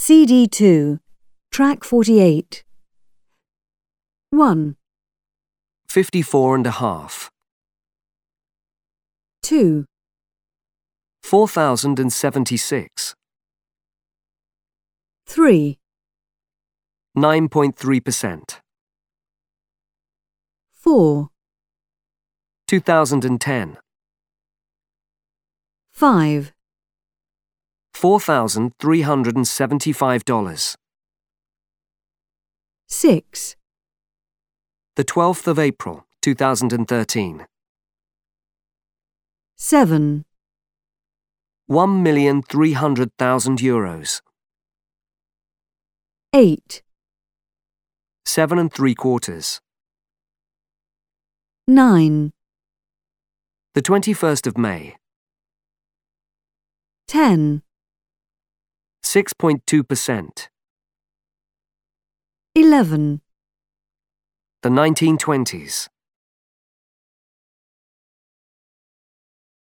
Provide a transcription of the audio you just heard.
CD2, track 48. 1, 54.5. 2, 4,076. 3, 9.3%. 4, 2010. 5, $4,375. 6, The 12th of April, 2013. 7, 1,300,000 euros. 8, 7.75. 9, The 21st of May. 10, 6.2%. 11, The 1920s.